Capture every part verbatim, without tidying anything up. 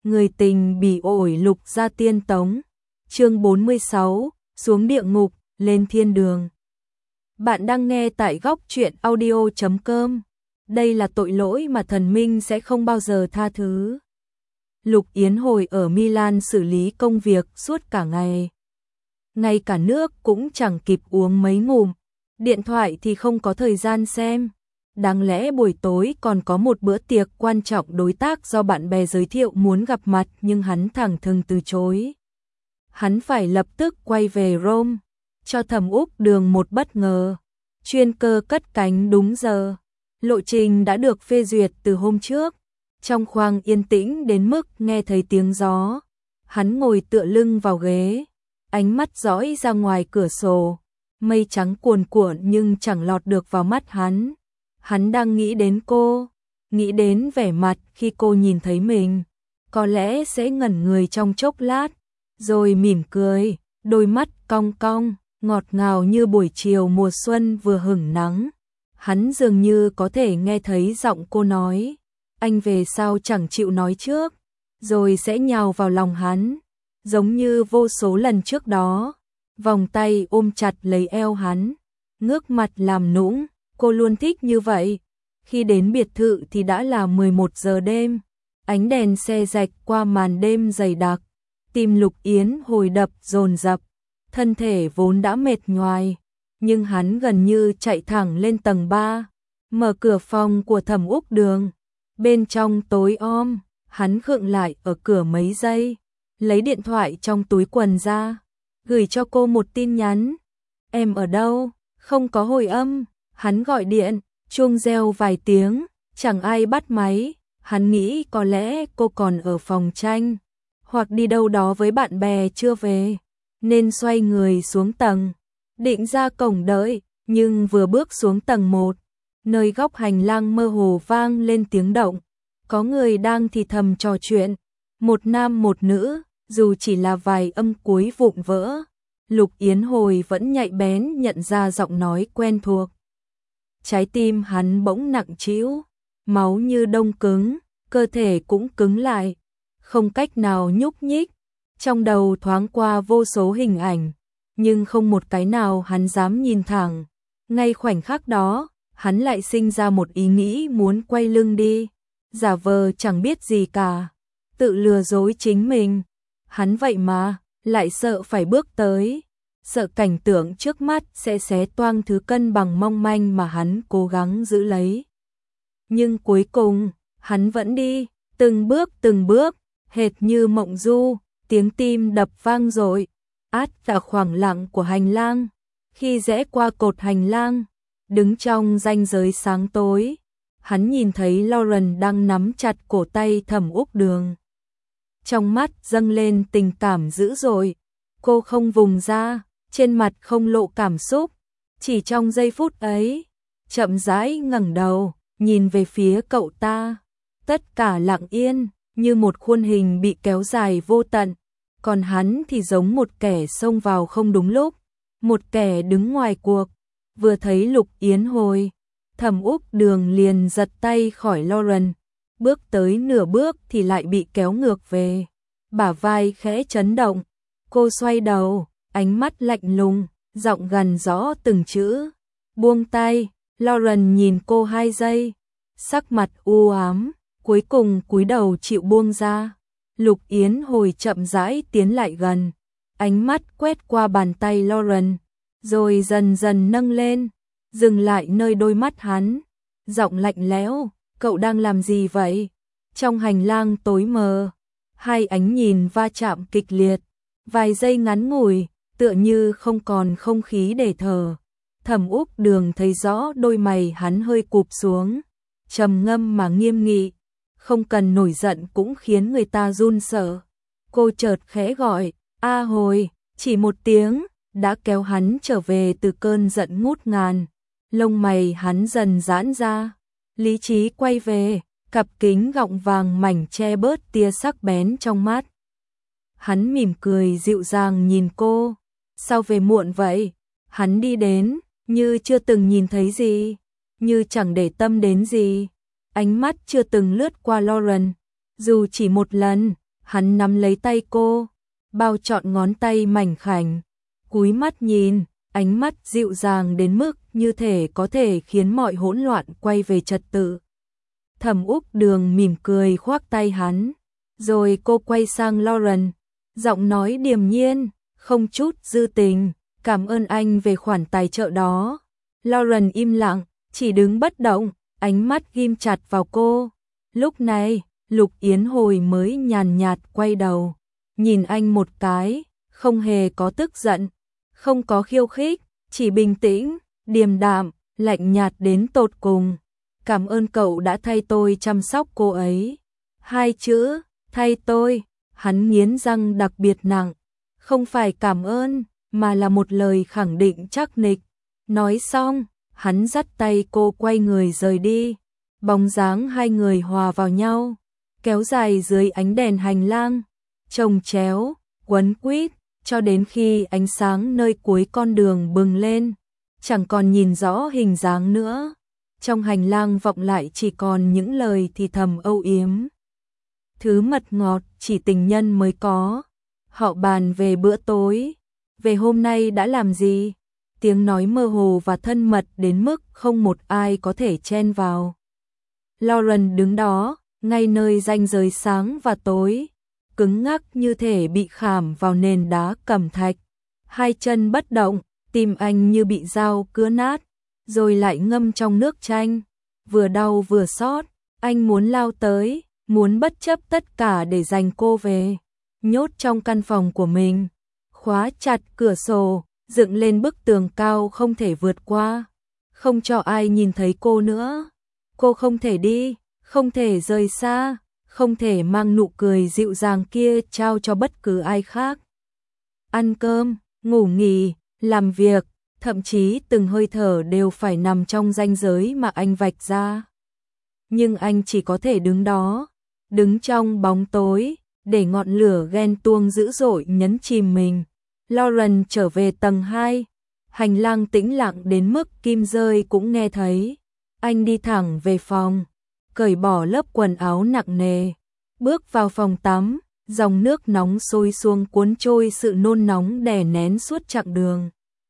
Người tình bị ổi lục ra tiên tống. Chương bốn mươi sáu, xuống địa ngục, lên thiên đường. Bạn đang nghe tại góc truyện audio chấm com. Đây là tội lỗi mà thần minh sẽ không bao giờ tha thứ. Lục Yến hồi ở Milan xử lý công việc suốt cả ngày. Ngay cả nước cũng chẳng kịp uống mấy ngụm. Điện thoại thì không có thời gian xem. Đáng lẽ buổi tối còn có một bữa tiệc quan trọng đối tác do bạn bè giới thiệu muốn gặp mặt, nhưng hắn thẳng thừng từ chối. Hắn phải lập tức quay về Rome, cho Thẩm Úc Đường một bất ngờ. Chuyên cơ cất cánh đúng giờ. Lộ trình đã được phê duyệt từ hôm trước. Trong khoang yên tĩnh đến mức nghe thấy tiếng gió. Hắn ngồi tựa lưng vào ghế, ánh mắt dõi ra ngoài cửa sổ. Mây trắng cuồn cuộn nhưng chẳng lọt được vào mắt hắn. Hắn đang nghĩ đến cô, nghĩ đến vẻ mặt khi cô nhìn thấy mình. Có lẽ sẽ ngẩn người trong chốc lát, rồi mỉm cười, đôi mắt cong cong, ngọt ngào như buổi chiều mùa xuân vừa hửng nắng. Hắn dường như có thể nghe thấy giọng cô nói, anh về sao chẳng chịu nói trước, rồi sẽ nhào vào lòng hắn, giống như vô số lần trước đó. Vòng tay ôm chặt lấy eo hắn, ngước mặt làm nũng, cô luôn thích như vậy. Khi đến biệt thự thì đã là mười một giờ đêm, ánh đèn xe rạch qua màn đêm dày đặc. Tim Lục Yến hồi đập dồn dập, thân thể vốn đã mệt nhoài, nhưng hắn gần như chạy thẳng lên tầng ba, mở cửa phòng của Thẩm Úc Đường. Bên trong tối om, hắn khựng lại ở cửa mấy giây, lấy điện thoại trong túi quần ra, gửi cho cô một tin nhắn. Em ở đâu? Không có hồi âm. Hắn gọi điện, chuông reo vài tiếng, chẳng ai bắt máy. Hắn nghĩ có lẽ cô còn ở phòng tranh, hoặc đi đâu đó với bạn bè chưa về, nên xoay người xuống tầng, định ra cổng đợi. Nhưng vừa bước xuống tầng một, nơi góc hành lang mơ hồ vang lên tiếng động. Có người đang thì thầm trò chuyện, một nam một nữ, dù chỉ là vài âm cuối vụn vỡ. Lục Yến hồi vẫn nhạy bén nhận ra giọng nói quen thuộc. Trái tim hắn bỗng nặng trĩu, máu như đông cứng, cơ thể cũng cứng lại, không cách nào nhúc nhích. Trong đầu thoáng qua vô số hình ảnh, nhưng không một cái nào hắn dám nhìn thẳng. Ngay khoảnh khắc đó, hắn lại sinh ra một ý nghĩ muốn quay lưng đi, giả vờ chẳng biết gì cả, tự lừa dối chính mình. Hắn vậy mà, lại sợ phải bước tới, sợ cảnh tượng trước mắt sẽ xé toang thứ cân bằng mong manh mà hắn cố gắng giữ lấy. Nhưng cuối cùng, hắn vẫn đi, từng bước từng bước, hệt như mộng du, tiếng tim đập vang dội, át cả khoảng lặng của hành lang. Khi rẽ qua cột hành lang, đứng trong ranh giới sáng tối, hắn nhìn thấy Lauren đang nắm chặt cổ tay Thẩm Úc Đường. Trong mắt dâng lên tình cảm dữ dội, cô không vùng ra, trên mặt không lộ cảm xúc. Chỉ trong giây phút ấy, chậm rãi ngẩng đầu, nhìn về phía cậu ta. Tất cả lặng yên, như một khuôn hình bị kéo dài vô tận. Còn hắn thì giống một kẻ xông vào không đúng lúc, một kẻ đứng ngoài cuộc. Vừa thấy Lục Yến hồi, Thẩm Úc Đường liền giật tay khỏi Lauren, bước tới nửa bước thì lại bị kéo ngược về. Bả vai khẽ chấn động, cô xoay đầu, ánh mắt lạnh lùng, giọng gằn rõ từng chữ. Buông tay. Lauren nhìn cô hai giây, sắc mặt u ám, cuối cùng cúi đầu chịu buông ra. Lục Yến hồi chậm rãi tiến lại gần, ánh mắt quét qua bàn tay Lauren, rồi dần dần nâng lên, dừng lại nơi đôi mắt hắn. Giọng lạnh lẽo, cậu đang làm gì vậy? Trong hành lang tối mờ, hai ánh nhìn va chạm kịch liệt, vài giây ngắn ngủi, tựa như không còn không khí để thở. Thẩm Úc Đường thấy rõ đôi mày hắn hơi cụp xuống, trầm ngâm mà nghiêm nghị, không cần nổi giận cũng khiến người ta run sợ. Cô chợt khẽ gọi, "A Hồi", chỉ một tiếng, đã kéo hắn trở về từ cơn giận ngút ngàn. Lông mày hắn dần giãn ra, lý trí quay về, cặp kính gọng vàng mảnh che bớt tia sắc bén trong mắt. Hắn mỉm cười dịu dàng nhìn cô, "Sao về muộn vậy?" Hắn đi đến, như chưa từng nhìn thấy gì, như chẳng để tâm đến gì. Ánh mắt chưa từng lướt qua Lauren, dù chỉ một lần. Hắn nắm lấy tay cô, bao trọn ngón tay mảnh khảnh, cúi mắt nhìn, ánh mắt dịu dàng đến mức như thể có thể khiến mọi hỗn loạn quay về trật tự. Thẩm Úc Đường mỉm cười khoác tay hắn, rồi cô quay sang Lauren, giọng nói điềm nhiên, không chút dư tình, cảm ơn anh về khoản tài trợ đó. Lauren im lặng, chỉ đứng bất động, ánh mắt ghim chặt vào cô. Lúc này, Lục Yến Hồi mới nhàn nhạt quay đầu, nhìn anh một cái, không hề có tức giận, không có khiêu khích, chỉ bình tĩnh, điềm đạm, lạnh nhạt đến tột cùng. Cảm ơn cậu đã thay tôi chăm sóc cô ấy. Hai chữ, thay tôi, hắn nghiến răng đặc biệt nặng. Không phải cảm ơn, mà là một lời khẳng định chắc nịch. Nói xong, hắn dắt tay cô quay người rời đi. Bóng dáng hai người hòa vào nhau, kéo dài dưới ánh đèn hành lang, chồng chéo, quấn quýt, cho đến khi ánh sáng nơi cuối con đường bừng lên, chẳng còn nhìn rõ hình dáng nữa. Trong hành lang vọng lại chỉ còn những lời thì thầm âu yếm. Thứ mật ngọt chỉ tình nhân mới có. Họ bàn về bữa tối, về hôm nay đã làm gì. Tiếng nói mơ hồ và thân mật đến mức không một ai có thể chen vào. Lauren đứng đó, ngay nơi ranh giới sáng và tối, cứng ngắc như thể bị khảm vào nền đá cẩm thạch. Hai chân bất động, tim anh như bị dao cứa nát, rồi lại ngâm trong nước chanh. Vừa đau vừa xót, anh muốn lao tới, muốn bất chấp tất cả để giành cô về. Nhốt trong căn phòng của mình, khóa chặt cửa sổ, dựng lên bức tường cao không thể vượt qua, không cho ai nhìn thấy cô nữa. Cô không thể đi, không thể rời xa, không thể mang nụ cười dịu dàng kia trao cho bất cứ ai khác. Ăn cơm, ngủ nghỉ, làm việc, thậm chí từng hơi thở đều phải nằm trong ranh giới mà anh vạch ra. Nhưng anh chỉ có thể đứng đó, đứng trong bóng tối, để ngọn lửa ghen tuông dữ dội nhấn chìm mình. Lauren trở về tầng hai, hành lang tĩnh lặng đến mức kim rơi cũng nghe thấy. Anh đi thẳng về phòng, cởi bỏ lớp quần áo nặng nề, bước vào phòng tắm, dòng nước nóng sôi xuống cuốn trôi sự nôn nóng đè nén suốt chặng đường.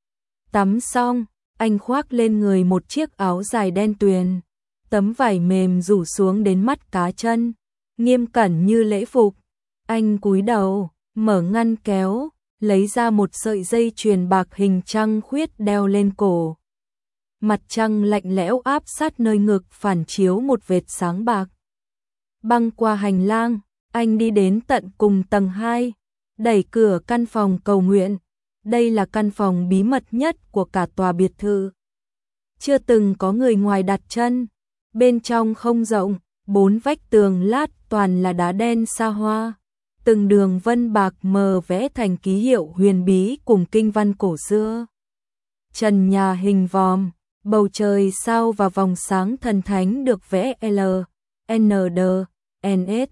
Tắm xong, anh khoác lên người một chiếc áo dài đen tuyền, tấm vải mềm rủ xuống đến mắt cá chân, nghiêm cẩn như lễ phục. Anh cúi đầu, mở ngăn kéo, lấy ra một sợi dây chuyền bạc hình trăng khuyết đeo lên cổ. Mặt trăng lạnh lẽo áp sát nơi ngực phản chiếu một vệt sáng bạc. Băng qua hành lang, anh đi đến tận cùng tầng hai, đẩy cửa căn phòng cầu nguyện. Đây là căn phòng bí mật nhất của cả tòa biệt thự. Chưa từng có người ngoài đặt chân. Bên trong không rộng, bốn vách tường lát toàn là đá đen sa hoa. Từng đường vân bạc mờ vẽ thành ký hiệu huyền bí cùng kinh văn cổ xưa. Trần nhà hình vòm, bầu trời sao và vòng sáng thần thánh được vẽ L, N, D, N, S.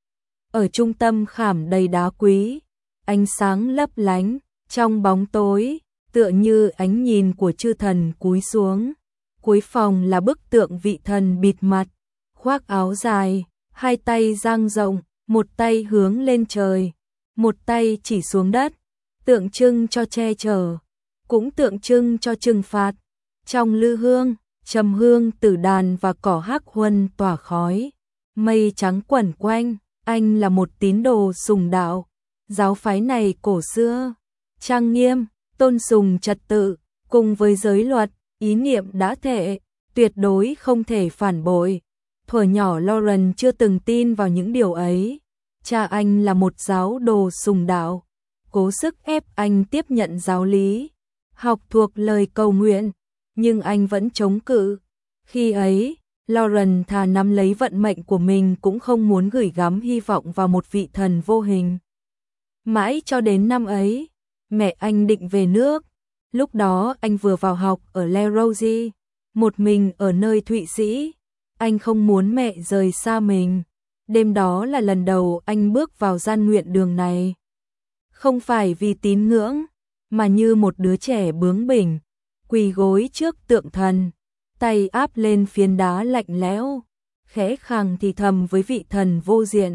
Ở trung tâm khảm đầy đá quý, ánh sáng lấp lánh, trong bóng tối, tựa như ánh nhìn của chư thần cúi xuống. Cuối phòng là bức tượng vị thần bịt mặt, khoác áo dài, hai tay dang rộng, một tay hướng lên trời, một tay chỉ xuống đất, tượng trưng cho che chở, cũng tượng trưng cho trừng phạt. Trong lư hương, trầm hương tử đàn và cỏ hắc huân tỏa khói, mây trắng quẩn quanh. Anh là một tín đồ sùng đạo. Giáo phái này cổ xưa, trang nghiêm, tôn sùng trật tự, cùng với giới luật, ý niệm đã thệ, tuyệt đối không thể phản bội. Thuở nhỏ Lauren chưa từng tin vào những điều ấy. Cha anh là một giáo đồ sùng đạo, cố sức ép anh tiếp nhận giáo lý, học thuộc lời cầu nguyện, nhưng anh vẫn chống cự. Khi ấy, Lauren thà nắm lấy vận mệnh của mình cũng không muốn gửi gắm hy vọng vào một vị thần vô hình. Mãi cho đến năm ấy, mẹ anh định về nước. Lúc đó anh vừa vào học ở Le Rosey, một mình ở nơi Thụy Sĩ. Anh không muốn mẹ rời xa mình. Đêm đó là lần đầu anh bước vào gian nguyện đường này. Không phải vì tín ngưỡng, mà như một đứa trẻ bướng bỉnh, quỳ gối trước tượng thần, tay áp lên phiến đá lạnh lẽo, khẽ khàng thì thầm với vị thần vô diện.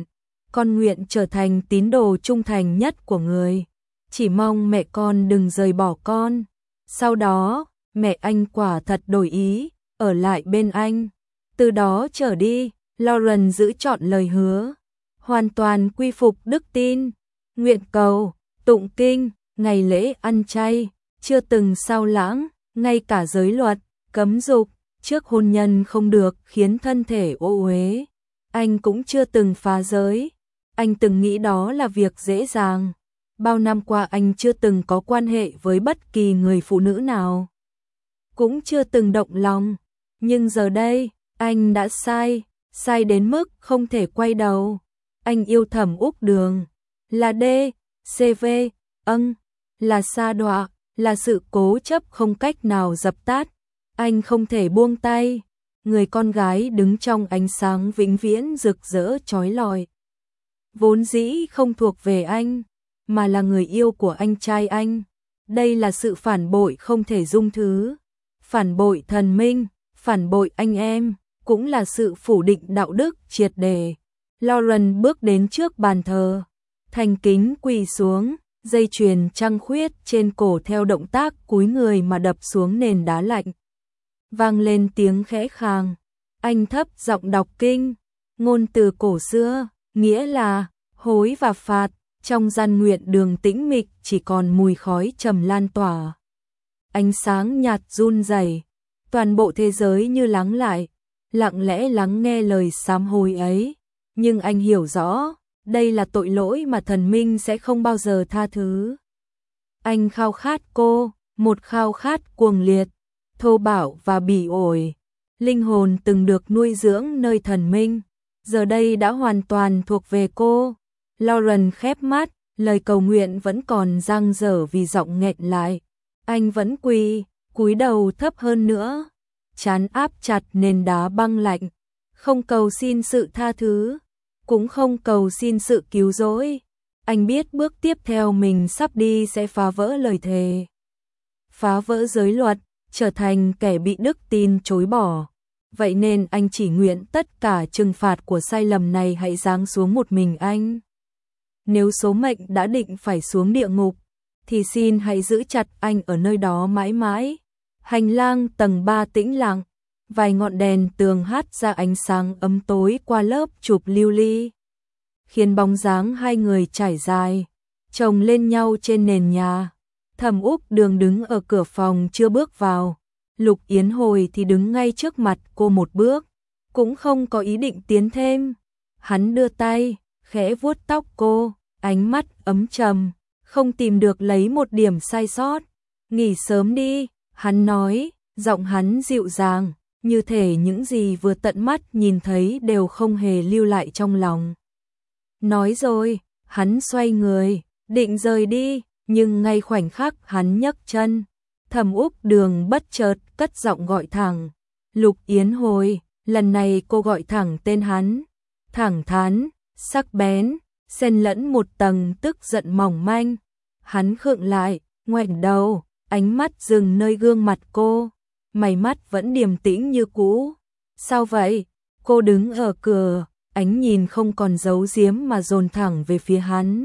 con nguyện trở thành tín đồ trung thành nhất của người. Chỉ mong mẹ con đừng rời bỏ con. Sau đó, mẹ anh quả thật đổi ý, ở lại bên anh. Từ đó trở đi, Lauren giữ trọn lời hứa, hoàn toàn quy phục đức tin, nguyện cầu, tụng kinh, ngày lễ ăn chay, chưa từng sao lãng, ngay cả giới luật, cấm dục, trước hôn nhân không được khiến thân thể ô uế. Anh cũng chưa từng phá giới, anh từng nghĩ đó là việc dễ dàng. Bao năm qua anh chưa từng có quan hệ với bất kỳ người phụ nữ nào, cũng chưa từng động lòng, nhưng giờ đây, anh đã sai, sai đến mức không thể quay đầu. Anh yêu Thẩm Úc Đường, là D, C V, âng, là sa đọa, là sự cố chấp không cách nào dập tắt. Anh không thể buông tay, người con gái đứng trong ánh sáng vĩnh viễn rực rỡ chói lọi. Vốn dĩ không thuộc về anh, mà là người yêu của anh trai anh. Đây là sự phản bội không thể dung thứ. Phản bội thần minh, phản bội anh em, cũng là sự phủ định đạo đức triệt để. Lauren bước đến trước bàn thờ, thành kính quỳ xuống, dây chuyền trăng khuyết trên cổ theo động tác cúi người mà đập xuống nền đá lạnh. Vang lên tiếng khẽ khàng, anh thấp giọng đọc kinh, ngôn từ cổ xưa, nghĩa là hối và phạt. Trong gian nguyện đường tĩnh mịch chỉ còn mùi khói trầm lan tỏa. Ánh sáng nhạt run rẩy, toàn bộ thế giới như lắng lại, lặng lẽ lắng nghe lời sám hối ấy. Nhưng anh hiểu rõ, đây là tội lỗi mà thần minh sẽ không bao giờ tha thứ. Anh khao khát cô, một khao khát cuồng liệt, thô bạo và bỉ ổi. Linh hồn từng được nuôi dưỡng nơi thần minh, giờ đây đã hoàn toàn thuộc về cô. Lauren khép mắt, lời cầu nguyện vẫn còn dang dở vì giọng nghẹn lại. Anh vẫn quỳ, cúi đầu thấp hơn nữa, trán áp chặt nền đá băng lạnh, không cầu xin sự tha thứ, cũng không cầu xin sự cứu rỗi. Anh biết bước tiếp theo mình sắp đi sẽ phá vỡ lời thề, phá vỡ giới luật, trở thành kẻ bị đức tin chối bỏ. Vậy nên anh chỉ nguyện tất cả trừng phạt của sai lầm này hãy giáng xuống một mình anh. Nếu số mệnh đã định phải xuống địa ngục, thì xin hãy giữ chặt anh ở nơi đó mãi mãi. Hành lang tầng ba tĩnh lặng, vài ngọn đèn tường hát ra ánh sáng ấm tối qua lớp chụp lưu ly, khiến bóng dáng hai người trải dài, chồng lên nhau trên nền nhà. Thẩm Úc Đường đứng ở cửa phòng chưa bước vào, Lục Yến Hồi thì đứng ngay trước mặt cô một bước, cũng không có ý định tiến thêm. Hắn đưa tay, khẽ vuốt tóc cô, ánh mắt ấm trầm, không tìm được lấy một điểm sai sót. Nghỉ sớm đi, hắn nói, giọng hắn dịu dàng, như thể những gì vừa tận mắt nhìn thấy đều không hề lưu lại trong lòng. Nói rồi, hắn xoay người, định rời đi, nhưng ngay khoảnh khắc hắn nhấc chân, Thẩm Úc Đường bất chợt cất giọng gọi thẳng, Lục Yến Hồi. Lần này cô gọi thẳng tên hắn, thẳng thắn, sắc bén, xen lẫn một tầng tức giận mỏng manh. Hắn khựng lại, ngoảnh đầu, ánh mắt dừng nơi gương mặt cô, mày mắt vẫn điềm tĩnh như cũ. Sao vậy? Cô đứng ở cửa, ánh nhìn không còn giấu giếm mà dồn thẳng về phía hắn.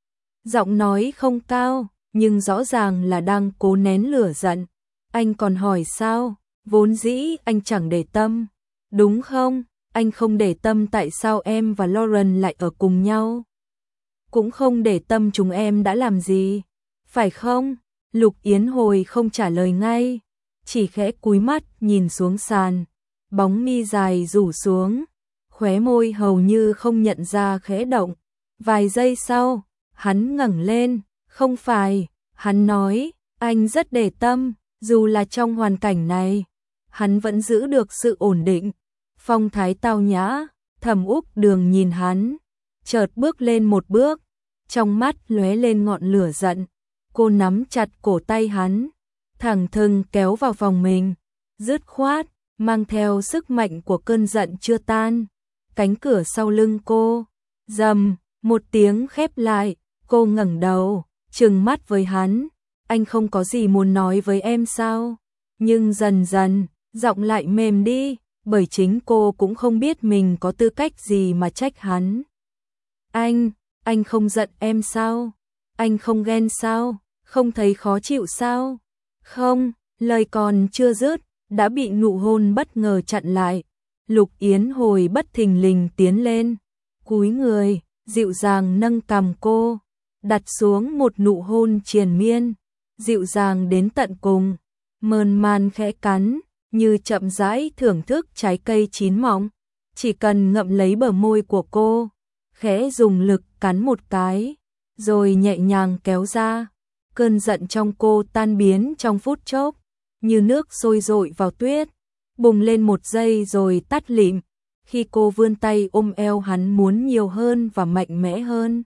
Giọng nói không cao, nhưng rõ ràng là đang cố nén lửa giận. Anh còn hỏi sao? Vốn dĩ anh chẳng để tâm, đúng không? Anh không để tâm tại sao em và Lauren lại ở cùng nhau. Cũng không để tâm chúng em đã làm gì, phải không? Lục Yến Hồi không trả lời ngay, chỉ khẽ cúi mắt nhìn xuống sàn, bóng mi dài rủ xuống, khóe môi hầu như không nhận ra khẽ động. Vài giây sau, hắn ngẩng lên, không phải, hắn nói, anh rất để tâm, dù là trong hoàn cảnh này, hắn vẫn giữ được sự ổn định, phong thái tao nhã. Thẩm Úc Đường nhìn hắn, chợt bước lên một bước, trong mắt lóe lên ngọn lửa giận. Cô nắm chặt cổ tay hắn, thẳng thừng kéo vào phòng mình, dứt khoát, mang theo sức mạnh của cơn giận chưa tan. Cánh cửa sau lưng cô, rầm, một tiếng khép lại, cô ngẩng đầu, trừng mắt với hắn, anh không có gì muốn nói với em sao? Nhưng dần dần, giọng lại mềm đi, bởi chính cô cũng không biết mình có tư cách gì mà trách hắn. Anh, anh không giận em sao? Anh không ghen sao? Không thấy khó chịu sao? Không, lời còn chưa dứt, đã bị nụ hôn bất ngờ chặn lại. Lục Yến Hồi bất thình lình tiến lên, cúi người, dịu dàng nâng cằm cô, đặt xuống một nụ hôn triền miên, dịu dàng đến tận cùng, mơn man khẽ cắn, như chậm rãi thưởng thức trái cây chín mọng. Chỉ cần ngậm lấy bờ môi của cô, khẽ dùng lực cắn một cái, rồi nhẹ nhàng kéo ra. Cơn giận trong cô tan biến trong phút chốc, như nước sôi dội vào tuyết, bùng lên một giây rồi tắt lịm. Khi cô vươn tay ôm eo hắn muốn nhiều hơn và mạnh mẽ hơn,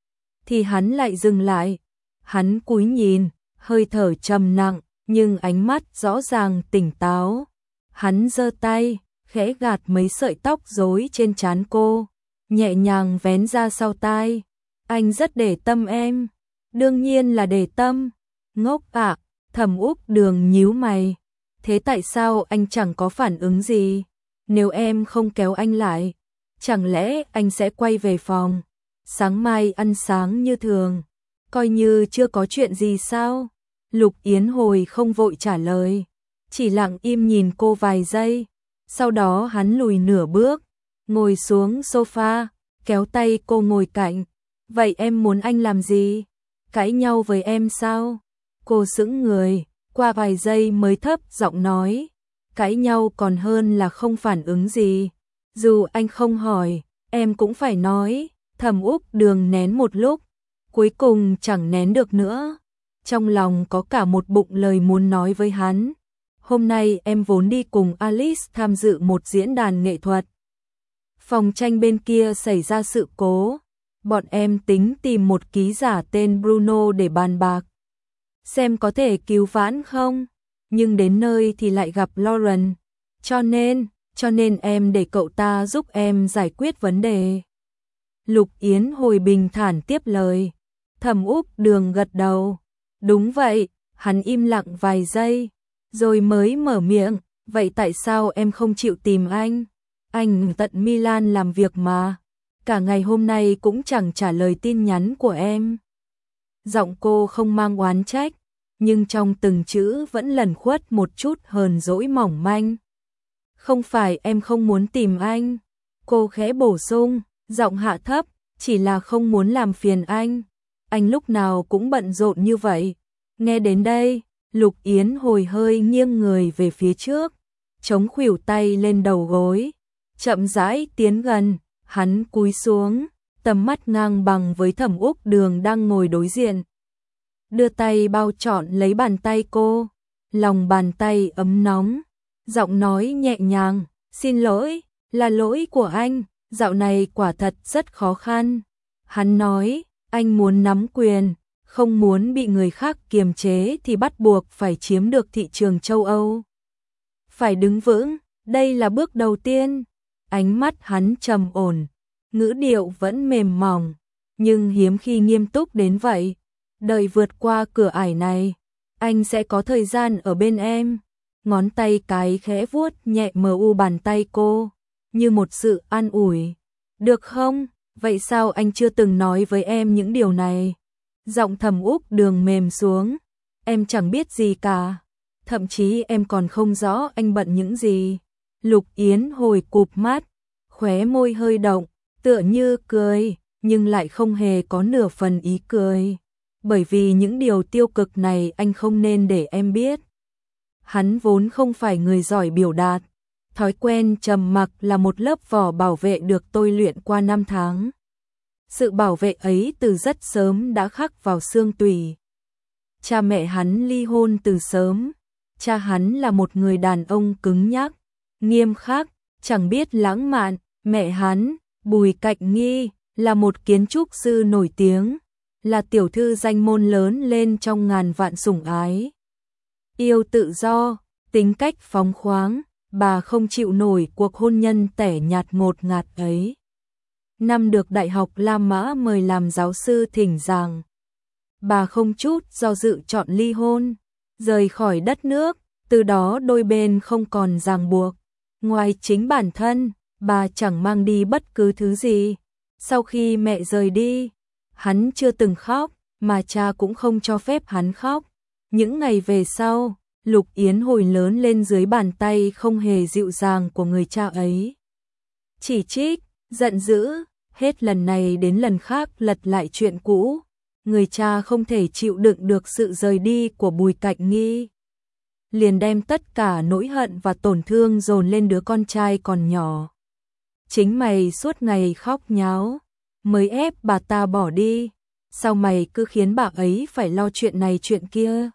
thì hắn lại dừng lại. Hắn cúi nhìn, hơi thở trầm nặng, nhưng ánh mắt rõ ràng tỉnh táo. Hắn giơ tay, khẽ gạt mấy sợi tóc rối trên trán cô, nhẹ nhàng vén ra sau tai. Anh rất để tâm em. Đương nhiên là để tâm. Ngốc ạ, Thẩm Úc Đường nhíu mày. Thế tại sao anh chẳng có phản ứng gì? Nếu em không kéo anh lại, chẳng lẽ anh sẽ quay về phòng, sáng mai ăn sáng như thường, coi như chưa có chuyện gì sao? Lục Yến Hồi không vội trả lời, chỉ lặng im nhìn cô vài giây. Sau đó hắn lùi nửa bước, ngồi xuống sofa, kéo tay cô ngồi cạnh. Vậy em muốn anh làm gì? Cãi nhau với em sao? Cô sững người, qua vài giây mới thấp giọng nói. Cãi nhau còn hơn là không phản ứng gì. Dù anh không hỏi, em cũng phải nói. Thẩm Úc Đường nén một lúc, cuối cùng chẳng nén được nữa. Trong lòng có cả một bụng lời muốn nói với hắn. Hôm nay em vốn đi cùng Alice tham dự một diễn đàn nghệ thuật. Phòng tranh bên kia xảy ra sự cố. Bọn em tính tìm một ký giả tên Bruno để bàn bạc, xem có thể cứu vãn không. Nhưng đến nơi thì lại gặp Lauren. Cho nên, cho nên em để cậu ta giúp em giải quyết vấn đề. Lục Yến Hồi bình thản tiếp lời. Thẩm Úc Đường gật đầu. Đúng vậy. Hắn im lặng vài giây, rồi mới mở miệng. Vậy tại sao em không chịu tìm anh? Anh tận Milan làm việc mà. Cả ngày hôm nay cũng chẳng trả lời tin nhắn của em. Giọng cô không mang oán trách, nhưng trong từng chữ vẫn lẩn khuất một chút hờn dỗi mỏng manh. Không phải em không muốn tìm anh, cô khẽ bổ sung, giọng hạ thấp, chỉ là không muốn làm phiền anh. Anh lúc nào cũng bận rộn như vậy. Nghe đến đây, Lục Yến Hồi hơi nghiêng người về phía trước, chống khuỷu tay lên đầu gối, chậm rãi tiến gần. Hắn cúi xuống, tầm mắt ngang bằng với Thẩm Úc Đường đang ngồi đối diện. Đưa tay bao trọn lấy bàn tay cô, lòng bàn tay ấm nóng, giọng nói nhẹ nhàng, xin lỗi, là lỗi của anh, dạo này quả thật rất khó khăn. Hắn nói, anh muốn nắm quyền, không muốn bị người khác kiềm chế thì bắt buộc phải chiếm được thị trường châu Âu. Phải đứng vững, đây là bước đầu tiên. Ánh mắt hắn trầm ổn, ngữ điệu vẫn mềm mỏng, nhưng hiếm khi nghiêm túc đến vậy. Đợi vượt qua cửa ải này, anh sẽ có thời gian ở bên em. Ngón tay cái khẽ vuốt nhẹ mờ u bàn tay cô, như một sự an ủi. Được không? Vậy sao anh chưa từng nói với em những điều này? Giọng Thẩm Úc Đường mềm xuống. Em chẳng biết gì cả. Thậm chí em còn không rõ anh bận những gì. Lục Yến Hồi cụp mắt, khóe môi hơi động, tựa như cười, nhưng lại không hề có nửa phần ý cười. Bởi vì những điều tiêu cực này anh không nên để em biết. Hắn vốn không phải người giỏi biểu đạt. Thói quen trầm mặc là một lớp vỏ bảo vệ được tôi luyện qua năm tháng. Sự bảo vệ ấy từ rất sớm đã khắc vào xương tủy. Cha mẹ hắn ly hôn từ sớm. Cha hắn là một người đàn ông cứng nhắc, nghiêm khắc, chẳng biết lãng mạn. Mẹ hắn, Bùi Cạnh Nghi, là một kiến trúc sư nổi tiếng, là tiểu thư danh môn lớn lên trong ngàn vạn sủng ái. Yêu tự do, tính cách phóng khoáng, bà không chịu nổi cuộc hôn nhân tẻ nhạt ngột ngạt ấy. Năm được Đại học La Mã mời làm giáo sư thỉnh giảng, bà không chút do dự chọn ly hôn, rời khỏi đất nước, từ đó đôi bên không còn ràng buộc. Ngoài chính bản thân, bà chẳng mang đi bất cứ thứ gì. Sau khi mẹ rời đi, hắn chưa từng khóc, mà cha cũng không cho phép hắn khóc. Những ngày về sau, Lục Yến Hồi lớn lên dưới bàn tay không hề dịu dàng của người cha ấy. Chỉ trích, giận dữ, hết lần này đến lần khác lật lại chuyện cũ. Người cha không thể chịu đựng được sự rời đi của Bùi Cạnh Nghi, liền đem tất cả nỗi hận và tổn thương dồn lên đứa con trai còn nhỏ. Chính mày suốt ngày khóc nháo, mới ép bà ta bỏ đi. Sao mày cứ khiến bà ấy phải lo chuyện này chuyện kia?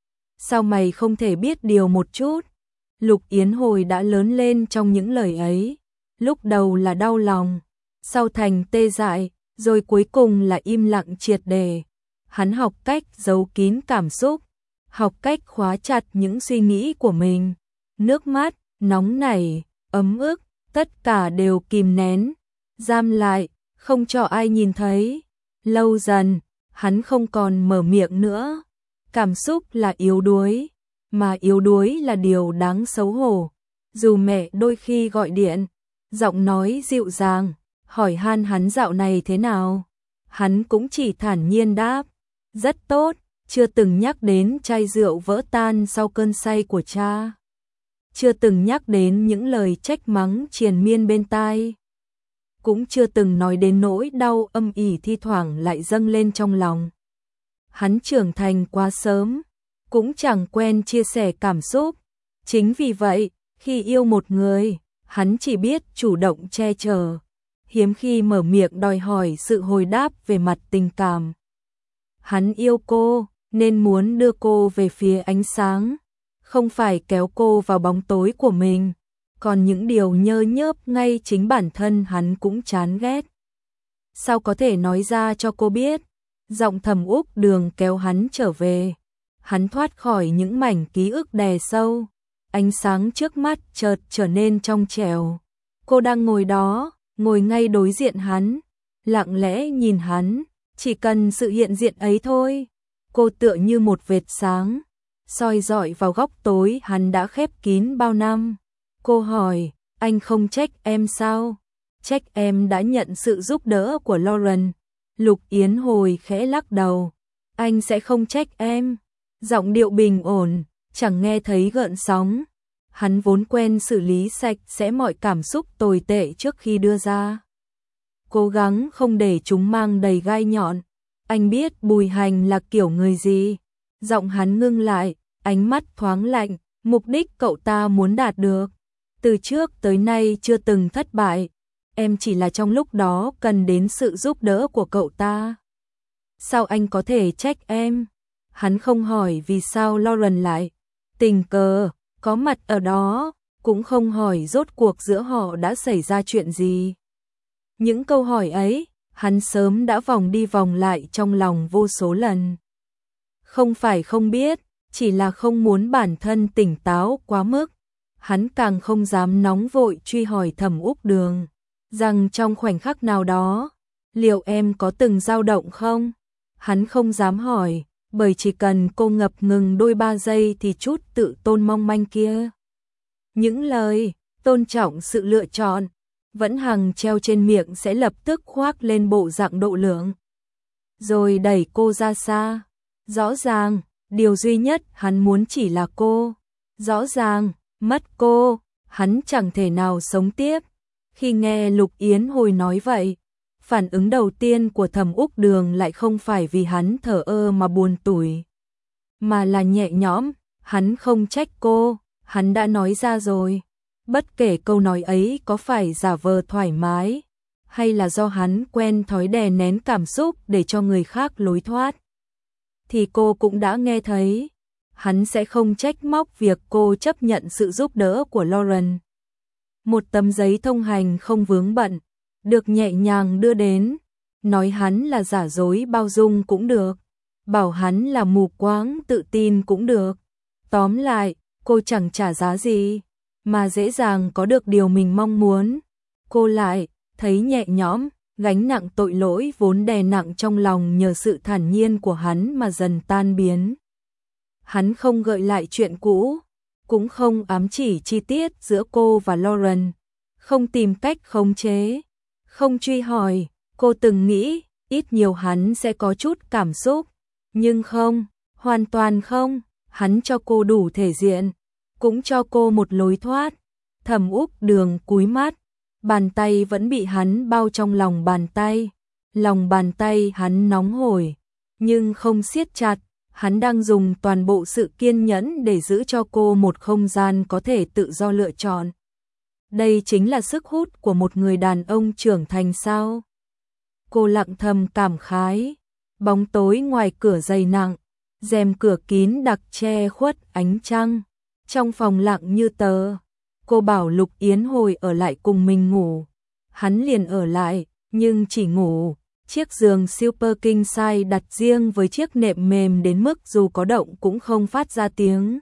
Sao mày không thể biết điều một chút? Lục Yến Hồi đã lớn lên trong những lời ấy. Lúc đầu là đau lòng, sau thành tê dại, rồi cuối cùng là im lặng triệt để. Hắn học cách giấu kín cảm xúc, học cách khóa chặt những suy nghĩ của mình. Nước mắt, nóng nảy, ấm ức, tất cả đều kìm nén, giam lại, không cho ai nhìn thấy. Lâu dần, hắn không còn mở miệng nữa. Cảm xúc là yếu đuối, mà yếu đuối là điều đáng xấu hổ. Dù mẹ đôi khi gọi điện, giọng nói dịu dàng, hỏi han hắn dạo này thế nào, hắn cũng chỉ thản nhiên đáp, rất tốt, chưa từng nhắc đến chai rượu vỡ tan sau cơn say của cha. Chưa từng nhắc đến những lời trách mắng triền miên bên tai. Cũng chưa từng nói đến nỗi đau âm ỉ thi thoảng lại dâng lên trong lòng. Hắn trưởng thành quá sớm, cũng chẳng quen chia sẻ cảm xúc. Chính vì vậy, khi yêu một người, hắn chỉ biết chủ động che chở, hiếm khi mở miệng đòi hỏi sự hồi đáp về mặt tình cảm. Hắn yêu cô, nên muốn đưa cô về phía ánh sáng, không phải kéo cô vào bóng tối của mình. Còn những điều nhơ nhớp ngay chính bản thân hắn cũng chán ghét. Sao có thể nói ra cho cô biết? Giọng Thẩm Úc Đường kéo hắn trở về. Hắn thoát khỏi những mảnh ký ức đè sâu. Ánh sáng trước mắt chợt trở nên trong trẻo. Cô đang ngồi đó, ngồi ngay đối diện hắn, lặng lẽ nhìn hắn, chỉ cần sự hiện diện ấy thôi. Cô tựa như một vệt sáng, soi rọi vào góc tối hắn đã khép kín bao năm. Cô hỏi, anh không trách em sao? Trách em đã nhận sự giúp đỡ của Lauren. Lục Yến Hồi khẽ lắc đầu. Anh sẽ không trách em. Giọng điệu bình ổn, chẳng nghe thấy gợn sóng. Hắn vốn quen xử lý sạch sẽ mọi cảm xúc tồi tệ trước khi đưa ra. Cố gắng không để chúng mang đầy gai nhọn. Anh biết Bùi Hành là kiểu người gì. Giọng hắn ngưng lại, ánh mắt thoáng lạnh. Mục đích cậu ta muốn đạt được, từ trước tới nay chưa từng thất bại. Em chỉ là trong lúc đó cần đến sự giúp đỡ của cậu ta. Sao anh có thể trách em? Hắn không hỏi vì sao Lauren lại tình cờ có mặt ở đó, cũng không hỏi rốt cuộc giữa họ đã xảy ra chuyện gì. Những câu hỏi ấy, hắn sớm đã vòng đi vòng lại trong lòng vô số lần. Không phải không biết, chỉ là không muốn bản thân tỉnh táo quá mức. Hắn càng không dám nóng vội truy hỏi Thẩm Úc Đường, rằng trong khoảnh khắc nào đó, liệu em có từng dao động không? Hắn không dám hỏi, bởi chỉ cần cô ngập ngừng đôi ba giây thì chút tự tôn mong manh kia. Những lời, tôn trọng sự lựa chọn, vẫn hằng treo trên miệng sẽ lập tức khoác lên bộ dạng độ lượng. Rồi đẩy cô ra xa. Rõ ràng, điều duy nhất hắn muốn chỉ là cô. Rõ ràng, mất cô, hắn chẳng thể nào sống tiếp. Khi nghe Lục Yến Hồi nói vậy, phản ứng đầu tiên của Thẩm Úc Đường lại không phải vì hắn thờ ơ mà buồn tủi, mà là nhẹ nhõm. Hắn không trách cô, hắn đã nói ra rồi. Bất kể câu nói ấy có phải giả vờ thoải mái, hay là do hắn quen thói đè nén cảm xúc để cho người khác lối thoát, thì cô cũng đã nghe thấy. Hắn sẽ không trách móc việc cô chấp nhận sự giúp đỡ của Lauren. Một tấm giấy thông hành không vướng bận, được nhẹ nhàng đưa đến. Nói hắn là giả dối bao dung cũng được, bảo hắn là mù quáng tự tin cũng được. Tóm lại, cô chẳng trả giá gì, mà dễ dàng có được điều mình mong muốn. Cô lại thấy nhẹ nhõm, gánh nặng tội lỗi vốn đè nặng trong lòng nhờ sự thản nhiên của hắn mà dần tan biến. Hắn không gợi lại chuyện cũ, cũng không ám chỉ chi tiết giữa cô và Lauren, không tìm cách khống chế, không truy hỏi, Cô từng nghĩ, ít nhiều hắn sẽ có chút cảm xúc, nhưng không, hoàn toàn không, hắn cho cô đủ thể diện, cũng cho cô một lối thoát. Thẩm Úc Đường cúi mắt, bàn tay vẫn bị hắn bao trong lòng bàn tay. Lòng bàn tay hắn nóng hổi, nhưng không siết chặt, hắn đang dùng toàn bộ sự kiên nhẫn để giữ cho cô một không gian có thể tự do lựa chọn. Đây chính là sức hút của một người đàn ông trưởng thành sao? Cô lặng thầm cảm khái, bóng tối ngoài cửa dày nặng, rèm cửa kín đặc che khuất ánh trăng, trong phòng lặng như tờ. Cô bảo Lục Yến Hồi ở lại cùng mình ngủ, hắn liền ở lại, nhưng chỉ ngủ. Chiếc giường super king size đặt riêng với chiếc nệm mềm đến mức dù có động cũng không phát ra tiếng.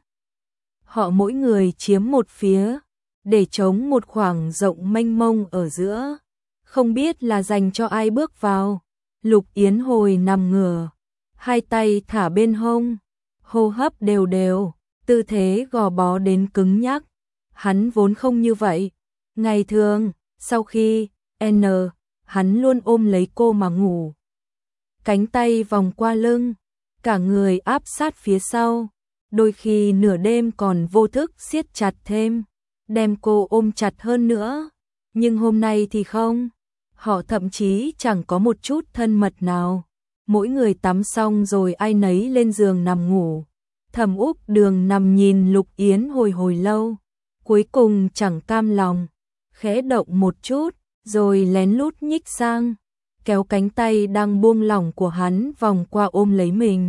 Họ mỗi người chiếm một phía, để trống một khoảng rộng mênh mông ở giữa. Không biết là dành cho ai bước vào. Lục Yến Hồi nằm ngửa, hai tay thả bên hông, hô hấp đều đều, tư thế gò bó đến cứng nhắc. Hắn vốn không như vậy. Ngày thường, sau khi N, hắn luôn ôm lấy cô mà ngủ. Cánh tay vòng qua lưng, cả người áp sát phía sau, đôi khi nửa đêm còn vô thức siết chặt thêm, đem cô ôm chặt hơn nữa. Nhưng hôm nay thì không, họ thậm chí chẳng có một chút thân mật nào. Mỗi người tắm xong rồi ai nấy lên giường nằm ngủ. Thẩm Úc Đường nằm nhìn Lục Yến Hồi hồi lâu, cuối cùng chẳng cam lòng, khẽ động một chút, rồi lén lút nhích sang, kéo cánh tay đang buông lỏng của hắn vòng qua ôm lấy mình.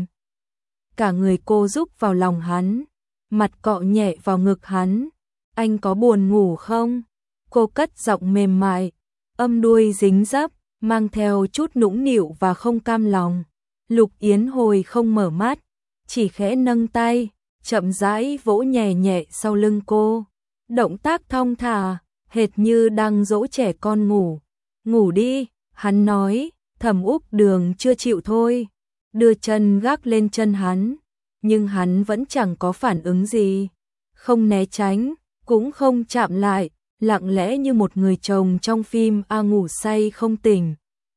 Cả người cô rúc vào lòng hắn, mặt cọ nhẹ vào ngực hắn. Anh có buồn ngủ không? Cô cất giọng mềm mại, âm đuôi dính dấp, mang theo chút nũng nịu và không cam lòng. Lục Yến Hồi không mở mắt, chỉ khẽ nâng tay, chậm rãi vỗ nhẹ nhẹ sau lưng cô. Động tác thong thả, hệt như đang dỗ trẻ con ngủ. Ngủ đi, hắn nói. Thẩm Úc Đường chưa chịu thôi, đưa chân gác lên chân hắn, nhưng hắn vẫn chẳng có phản ứng gì, không né tránh, cũng không chạm lại, lặng lẽ như một người chồng trong phim A ngủ say không tỉnh.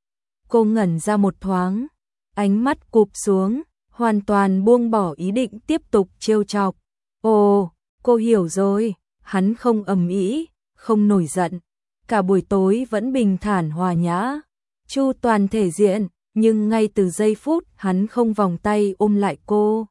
Cô ngẩn ra một thoáng, ánh mắt cụp xuống, hoàn toàn buông bỏ ý định tiếp tục trêu chọc. Ồ, cô hiểu rồi, hắn không ầm ĩ, không nổi giận, cả buổi tối vẫn bình thản hòa nhã, chu toàn thể diện, nhưng ngay từ giây phút hắn không vòng tay ôm lại cô,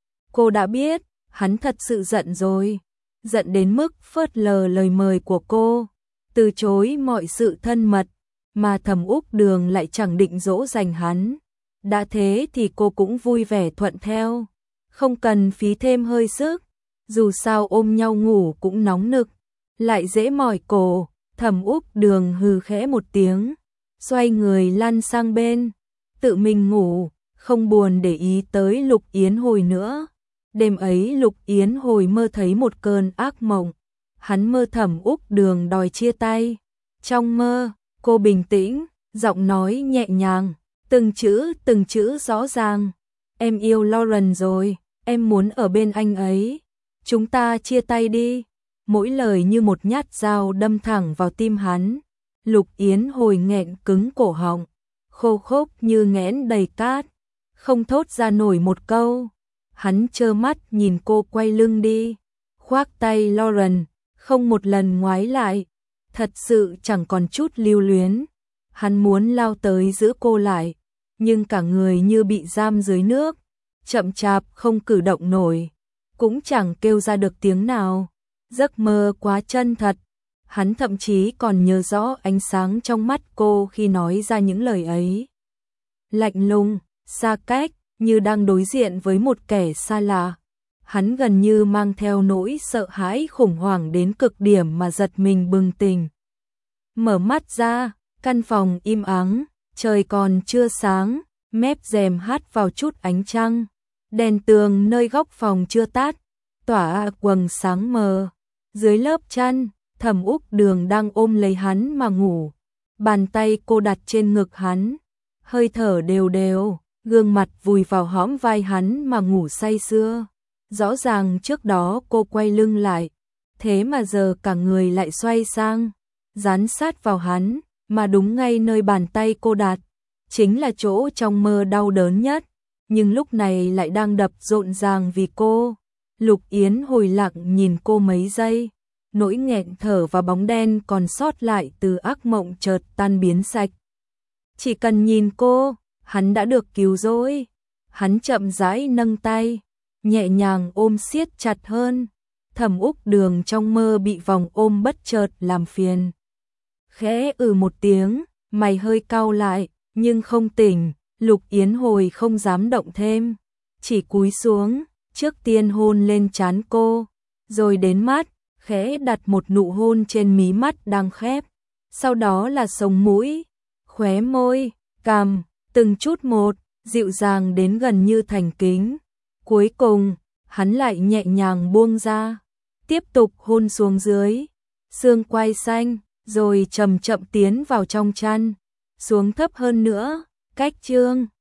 cô đã biết, hắn thật sự giận rồi, giận đến mức phớt lờ lời mời của cô, từ chối mọi sự thân mật, mà Thẩm Úc Đường lại chẳng định dỗ dành hắn. Đã thế thì cô cũng vui vẻ thuận theo, không cần phí thêm hơi sức, dù sao ôm nhau ngủ cũng nóng nực, lại dễ mỏi cổ. Thẩm Úc Đường hừ khẽ một tiếng, xoay người lăn sang bên, tự mình ngủ, không buồn để ý tới Lục Yến Hồi nữa. Đêm ấy Lục Yến Hồi mơ thấy một cơn ác mộng, hắn mơ Thẩm Úc Đường đòi chia tay. Trong mơ, cô bình tĩnh, giọng nói nhẹ nhàng, từng chữ từng chữ rõ ràng. Em yêu Lauren rồi, em muốn ở bên anh ấy, chúng ta chia tay đi. Mỗi lời như một nhát dao đâm thẳng vào tim hắn. Lục Yến Hồi nghẹn cứng cổ họng, khô khốc như nghẽn đầy cát, không thốt ra nổi một câu. Hắn trơ mắt nhìn cô quay lưng đi, khoác tay Lauren, không một lần ngoái lại, thật sự chẳng còn chút lưu luyến. Hắn muốn lao tới giữ cô lại, nhưng cả người như bị giam dưới nước, chậm chạp không cử động nổi, cũng chẳng kêu ra được tiếng nào. Giấc mơ quá chân thật, hắn thậm chí còn nhớ rõ ánh sáng trong mắt cô khi nói ra những lời ấy. Lạnh lùng, xa cách, như đang đối diện với một kẻ xa lạ. Hắn gần như mang theo nỗi sợ hãi khủng hoảng đến cực điểm mà giật mình bừng tỉnh. Mở mắt ra, căn phòng im ắng, trời còn chưa sáng, mép rèm hắt vào chút ánh trăng. Đèn tường nơi góc phòng chưa tắt, tỏa quầng sáng mờ. Dưới lớp chăn, Thẩm Úc Đường đang ôm lấy hắn mà ngủ. Bàn tay cô đặt trên ngực hắn, hơi thở đều đều, gương mặt vùi vào hõm vai hắn mà ngủ say sưa. Rõ ràng trước đó cô quay lưng lại, thế mà giờ cả người lại xoay sang, dán sát vào hắn, mà đúng ngay nơi bàn tay cô đặt, chính là chỗ trong mơ đau đớn nhất, nhưng lúc này lại đang đập rộn ràng vì cô. Lục Yến hồi lặng nhìn cô mấy giây, nỗi nghẹn thở và bóng đen còn sót lại từ ác mộng chợt tan biến sạch. Chỉ cần nhìn cô, hắn đã được cứu rỗi. Hắn chậm rãi nâng tay, nhẹ nhàng ôm siết chặt hơn. Thẩm Úc Đường trong mơ bị vòng ôm bất chợt làm phiền. Khẽ ừ một tiếng, mày hơi cau lại, nhưng không tỉnh. Lục Yến hồi không dám động thêm, chỉ cúi xuống, trước tiên hôn lên trán cô, rồi đến mắt, khẽ đặt một nụ hôn trên mí mắt đang khép, sau đó là sống mũi, khóe môi, cằm, từng chút một, dịu dàng đến gần như thành kính. Cuối cùng, hắn lại nhẹ nhàng buông ra, tiếp tục hôn xuống dưới, xương quai xanh, rồi chậm chậm tiến vào trong chăn, xuống thấp hơn nữa, cách chương